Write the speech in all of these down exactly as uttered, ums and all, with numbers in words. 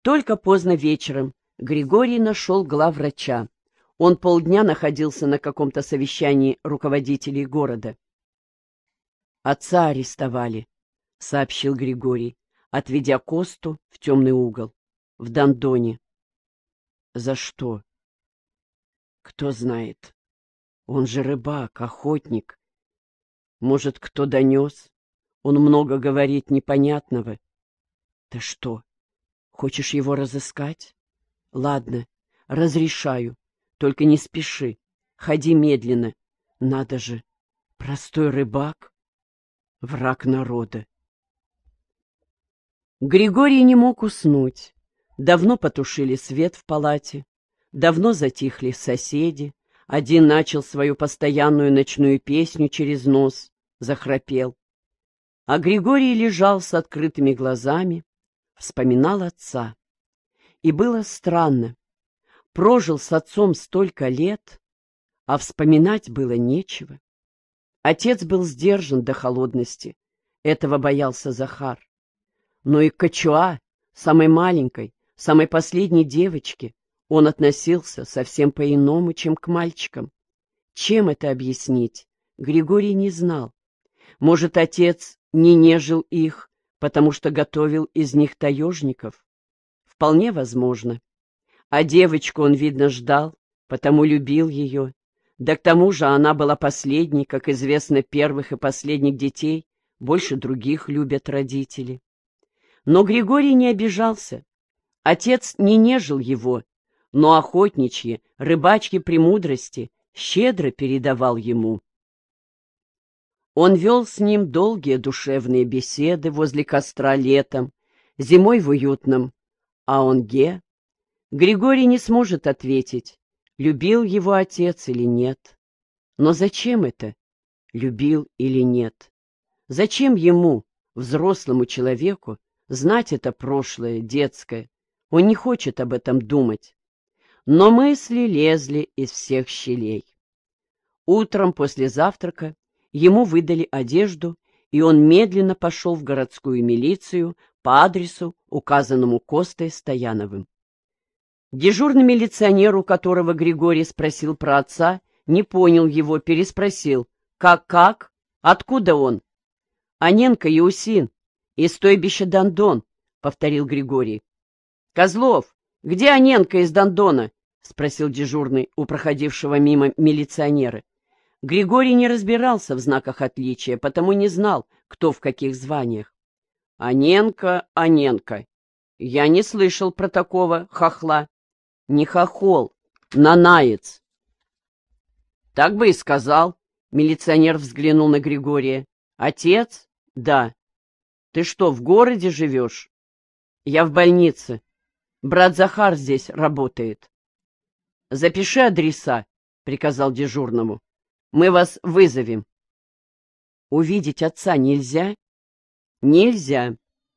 Только поздно вечером Григорий нашел главврача. Он полдня находился на каком-то совещании руководителей города. «Отца арестовали», — сообщил Григорий, отведя Косту в темный угол. «В Дондоне». «За что?» «Кто знает. Он же рыбак, охотник. Может, кто донес? Он много говорит непонятного». «Ты что, хочешь его разыскать?» «Ладно, разрешаю. Только не спеши. Ходи медленно. Надо же, простой рыбак, враг народа». Григорий не мог уснуть. Давно потушили свет в палате. Давно затихли соседи. Один начал свою постоянную ночную песню через нос, захрапел. А Григорий лежал с открытыми глазами, вспоминал отца. И было странно. Прожил с отцом столько лет, а вспоминать было нечего. Отец был сдержан до холодности. Этого боялся Захар. Но и к Качуа, самой маленькой, самой последней девочке, он относился совсем по-иному, чем к мальчикам. Чем это объяснить, Григорий не знал. Может, отец не нежил их, потому что готовил из них таежников? Вполне возможно. А девочку он, видно, ждал, потому любил ее. Да к тому же она была последней, как известно, первых и последних детей, больше других любят родители. Но Григорий не обижался. Отец не нежил его, но охотничьи, рыбачьи премудрости щедро передавал ему. Он вел с ним долгие душевные беседы возле костра летом, зимой в уютном Аонге. Григорий не сможет ответить, любил его отец или нет. Но зачем это? Любил или нет? Зачем ему, взрослому человеку, знать это прошлое, детское? Он не хочет об этом думать. Но мысли лезли из всех щелей. Утром после завтрака ему выдали одежду, и он медленно пошел в городскую милицию по адресу, указанному Костой Стояновым. Дежурный милиционер, у которого Григорий спросил про отца, не понял его, переспросил. «Как-как? Откуда он?» «Аненка Яусин, из стойбища Дондон», — повторил Григорий. «Козлов, где Аненка из Дондона?» — спросил дежурный у проходившего мимо милиционера. Григорий не разбирался в знаках отличия, потому не знал, кто в каких званиях. «Аненка, Аненка. Я не слышал про такого хохла». «Не хохол, нанаец». «Так бы и сказал», — милиционер взглянул на Григория. «Отец? Да. Ты что, в городе живешь?» «Я в больнице. Брат Захар здесь работает». «Запиши адреса», — приказал дежурному. «Мы вас вызовем». «Увидеть отца нельзя?» «Нельзя».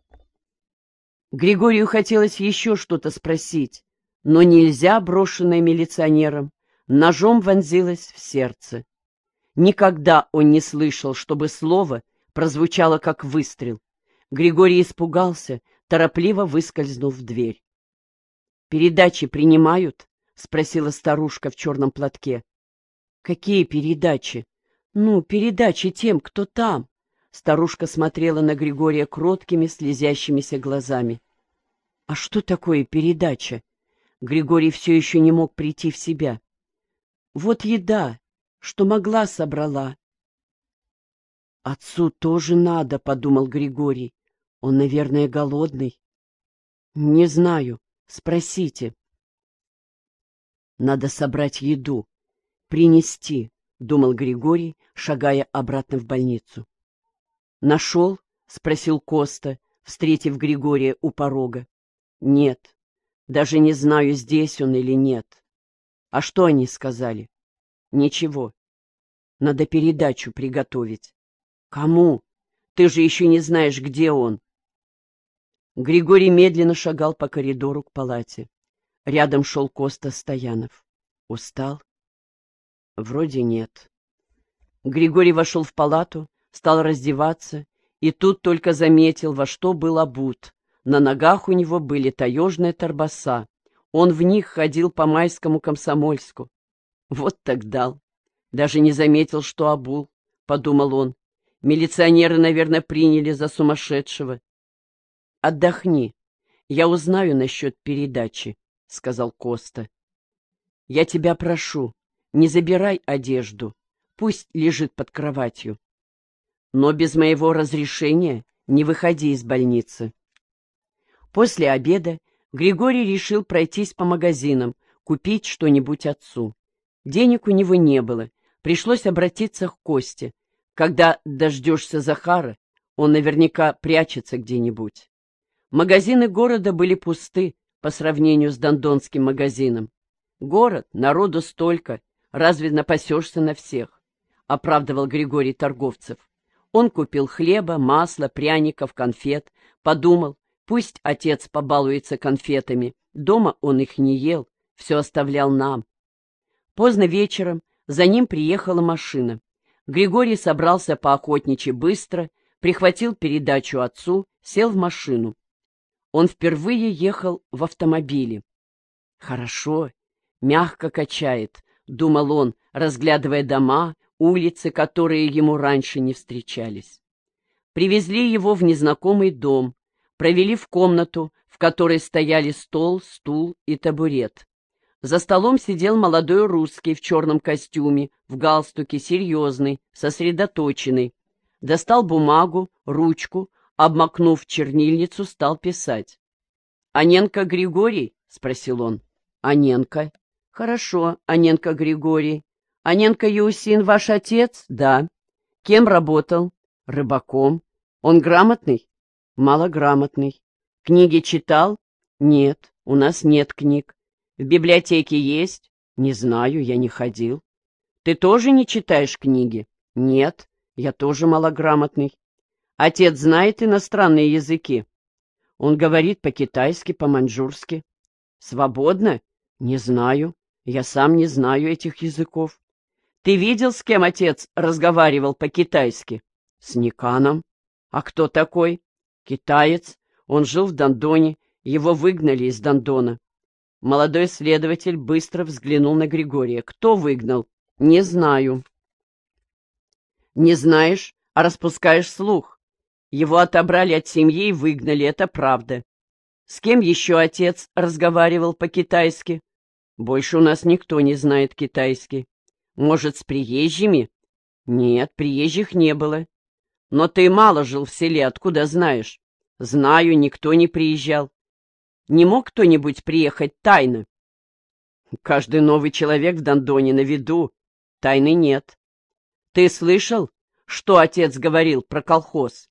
Григорию хотелось еще что-то спросить, но нельзя, брошенное милиционером, ножом вонзилось в сердце. Никогда он не слышал, чтобы слово прозвучало как выстрел. Григорий испугался, торопливо выскользнув в дверь. «Передачи принимают?» — спросила старушка в черном платке. «Какие передачи?» «Ну, передачи тем, кто там». Старушка смотрела на Григория кроткими, слезящимися глазами. «А что такое передача?» Григорий все еще не мог прийти в себя. «Вот еда, что могла, собрала». «Отцу тоже надо», — подумал Григорий. «Он, наверное, голодный». «Не знаю. Спросите». «Надо собрать еду, принести», — думал Григорий, шагая обратно в больницу. «Нашел?» — спросил Коста, встретив Григория у порога. «Нет. Даже не знаю, здесь он или нет». «А что они сказали?» «Ничего. Надо передачу приготовить». «Кому? Ты же еще не знаешь, где он». Григорий медленно шагал по коридору к палате. Рядом шел Коста Стоянов. «Устал?» «Вроде нет». Григорий вошел в палату, стал раздеваться, и тут только заметил, во что был обут. На ногах у него были таежные торбаса. Он в них ходил по Майскому Комсомольску. Вот так дал. Даже не заметил, что обул, — подумал он. Милиционеры, наверное, приняли за сумасшедшего. — Отдохни. Я узнаю насчет передачи, — сказал Коста. — Я тебя прошу, не забирай одежду. Пусть лежит под кроватью. Но без моего разрешения не выходи из больницы. После обеда Григорий решил пройтись по магазинам, купить что-нибудь отцу. Денег у него не было, пришлось обратиться к Косте. Когда дождешься Захара, он наверняка прячется где-нибудь. Магазины города были пусты по сравнению с Дондонским магазином. Город, народу столько, разве напасешься на всех? — оправдывал Григорий торговцев. Он купил хлеба, масла, пряников, конфет, подумал, пусть отец побалуется конфетами, дома он их не ел, все оставлял нам. Поздно вечером за ним приехала машина. Григорий собрался поохотничьи быстро, прихватил передачу отцу, сел в машину. Он впервые ехал в автомобиле. «Хорошо, мягко качает», — думал он, разглядывая дома, улицы, которые ему раньше не встречались. Привезли его в незнакомый дом, провели в комнату, в которой стояли стол, стул и табурет. За столом сидел молодой русский в черном костюме, в галстуке, серьезный, сосредоточенный. Достал бумагу, ручку, обмакнув чернильницу, стал писать. «Аненко Григорий?» — спросил он. «Аненко». «Хорошо, Аненко Григорий. Аненко Юсин ваш отец?» «Да». «Кем работал?» «Рыбаком». «Он грамотный?» «Малограмотный». «Книги читал?» «Нет, у нас нет книг». «В библиотеке есть?» «Не знаю, я не ходил». «Ты тоже не читаешь книги?» «Нет, я тоже малограмотный». «Отец знает иностранные языки?» «Он говорит по-китайски, по-маньчжурски». «Свободно?» «Не знаю. Я сам не знаю этих языков». «Ты видел, с кем отец разговаривал по-китайски?» «С Никаном». «А кто такой?» «Китаец. Он жил в Дондоне. Его выгнали из Дондона». Молодой следователь быстро взглянул на Григория. «Кто выгнал?» «Не знаю». «Не знаешь, а распускаешь слух. Его отобрали от семьи и выгнали, это правда. С кем еще отец разговаривал по-китайски?» «Больше у нас никто не знает китайский». «Может, с приезжими?» «Нет, приезжих не было». «Но ты мало жил в селе, откуда знаешь?» «Знаю, никто не приезжал». «Не мог кто-нибудь приехать тайно?» «Каждый новый человек в Дондоне на виду. Тайны нет». «Ты слышал, что отец говорил про колхоз?»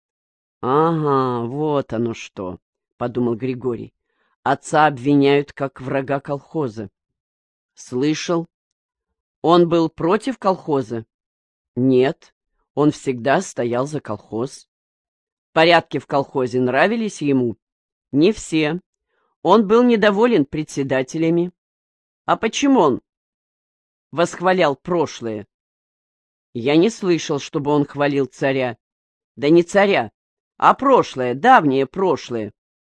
«Ага, вот оно что», — подумал Григорий. «Отца обвиняют как врага колхоза». «Слышал. Он был против колхоза?» «Нет, он всегда стоял за колхоз». «Порядки в колхозе нравились ему?» «Не все. Он был недоволен председателями». «А почему он восхвалял прошлое?» «Я не слышал, чтобы он хвалил царя». «Да не царя, а прошлое, давнее прошлое».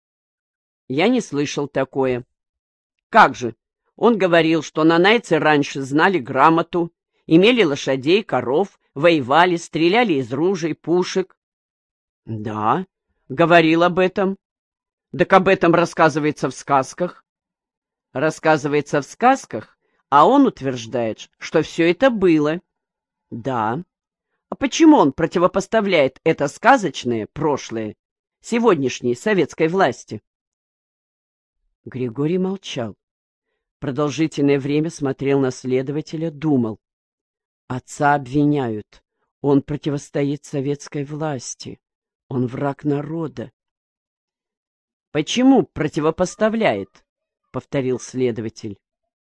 «Я не слышал такое». «Как же? Он говорил, что нанайцы раньше знали грамоту, имели лошадей, коров, воевали, стреляли из ружей, пушек». «Да, говорил об этом». «Так об этом рассказывается в сказках». «Рассказывается в сказках, а он утверждает, что все это было». «Да. А почему он противопоставляет это сказочное прошлое сегодняшней советской власти?» Григорий молчал. Продолжительное время смотрел на следователя, думал. Отца обвиняют. Он противостоит советской власти. Он враг народа. «Почему противопоставляет?» — повторил следователь.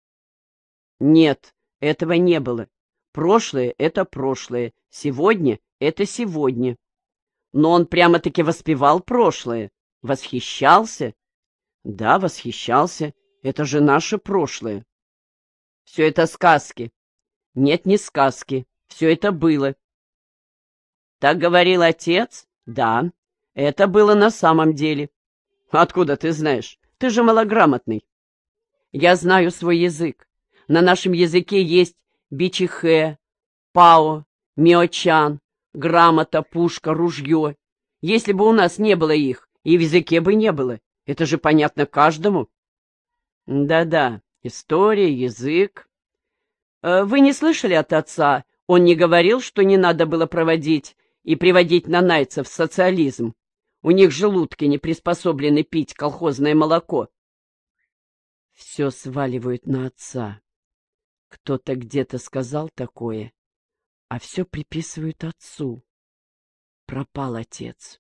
«Нет, этого не было. Прошлое — это прошлое, сегодня — это сегодня. Но он прямо-таки воспевал прошлое, восхищался». «Да, восхищался. Это же наше прошлое». «Все это сказки». «Нет, не сказки. Все это было». «Так говорил отец?» «Да, это было на самом деле». Откуда ты знаешь? Ты же малограмотный. Я знаю свой язык. На нашем языке есть бичихэ, пао, миочан, грамота, пушка, ружье. Если бы у нас не было их, и в языке бы не было. Это же понятно каждому. Да-да, история, язык. Э, Вы не слышали от отца? Он не говорил, что не надо было проводить и приводить нанайцев в социализм. У них желудки не приспособлены пить колхозное молоко. Все сваливают на отца. Кто-то где-то сказал такое, а все приписывают отцу. Пропал отец.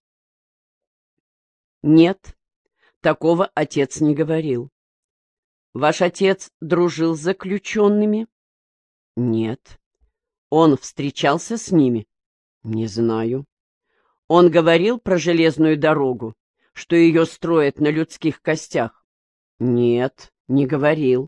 Нет, такого отец не говорил. Ваш отец дружил с заключенными? Нет. Он встречался с ними? Не знаю. Он говорил про железную дорогу, что ее строят на людских костях? Нет, не говорил.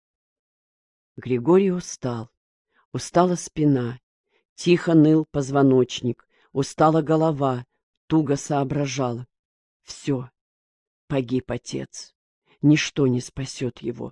Григорий устал. Устала спина, тихо ныл позвоночник, устала голова, туго соображала. Все, погиб отец. Ничто не спасет его.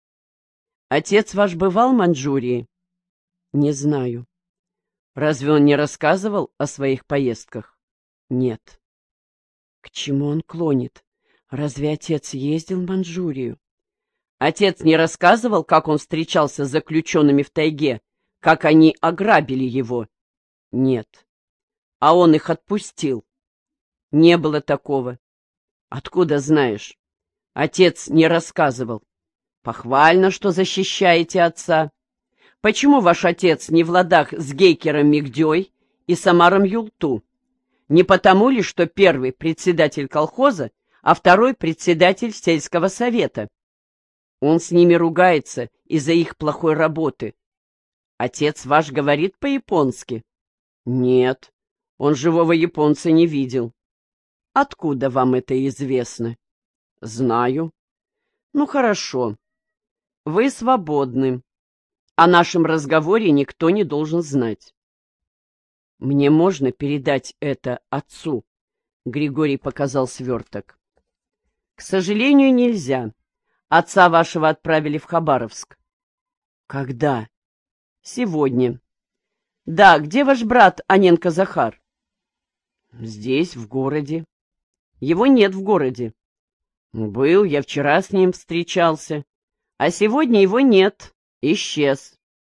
Отец ваш бывал в Маньчжурии? Не знаю. Разве он не рассказывал о своих поездках? Нет. К чему он клонит? Разве отец ездил в Маньчжурию? Отец не рассказывал, как он встречался с заключенными в тайге, как они ограбили его? Нет. А он их отпустил? Не было такого. Откуда знаешь? Отец не рассказывал. Похвально, что защищаете отца. Почему ваш отец не в ладах с Гейкером Мигдей и Самаром Юлту? Не потому ли, что первый председатель колхоза, а второй председатель сельского совета? Он с ними ругается из-за их плохой работы. Отец ваш говорит по-японски? Нет, он живого японца не видел. Откуда вам это известно? Знаю. Ну, хорошо. Вы свободны. О нашем разговоре никто не должен знать. Мне можно передать это отцу? Григорий показал сверток. К сожалению, нельзя. Отца вашего отправили в Хабаровск. Когда? Сегодня. Да, где ваш брат Аненко Захар? Здесь, в городе. Его нет в городе. Был, я вчера с ним встречался. А сегодня его нет. Исчез.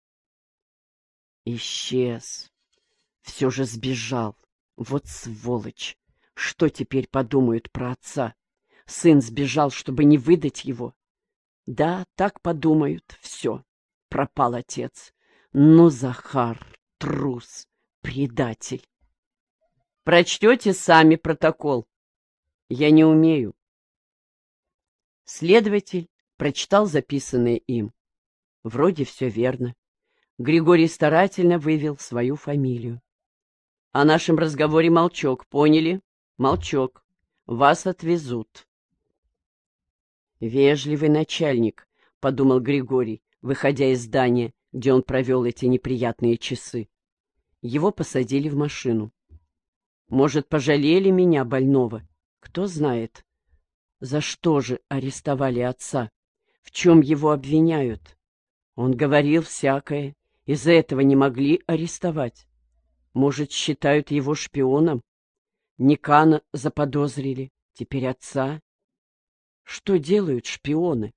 Исчез. Все же сбежал. Вот сволочь. Что теперь подумают про отца? Сын сбежал, чтобы не выдать его. Да, так подумают. Все. Пропал отец. Ну, Захар, трус, предатель. Прочтете сами протокол. Я не умею. Следователь прочитал записанное им. Вроде все верно. Григорий старательно вывел свою фамилию. О нашем разговоре молчок, поняли? Молчок. Вас отвезут. Вежливый начальник, подумал Григорий, выходя из здания, где он провел эти неприятные часы. Его посадили в машину. Может, пожалели меня, больного? Кто знает. За что же арестовали отца? В чем его обвиняют? Он говорил всякое. Из-за этого не могли арестовать. Может, считают его шпионом? Никана заподозрили. Теперь отца. Что делают шпионы?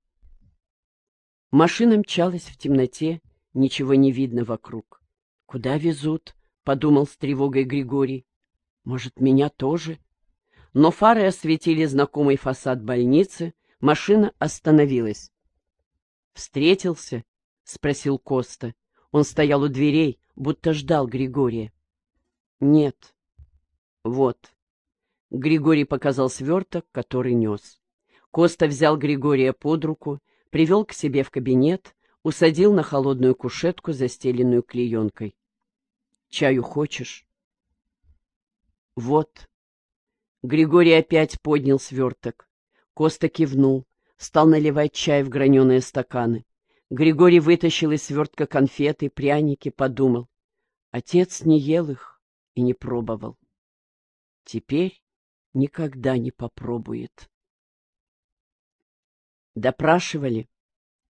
Машина мчалась в темноте, ничего не видно вокруг. «Куда везут?» — подумал с тревогой Григорий. «Может, меня тоже?» Но фары осветили знакомый фасад больницы, машина остановилась. «Встретился?» — спросил Коста. Он стоял у дверей, будто ждал Григория. «Нет». «Вот». Григорий показал сверток, который нес. Коста взял Григория под руку, привел к себе в кабинет, усадил на холодную кушетку, застеленную клеенкой. «Чаю хочешь?» «Вот». Григорий опять поднял сверток. Коста кивнул, стал наливать чай в граненые стаканы. Григорий вытащил из свертка конфеты, пряники, подумал. Отец не ел их и не пробовал. Теперь никогда не попробует. Допрашивали.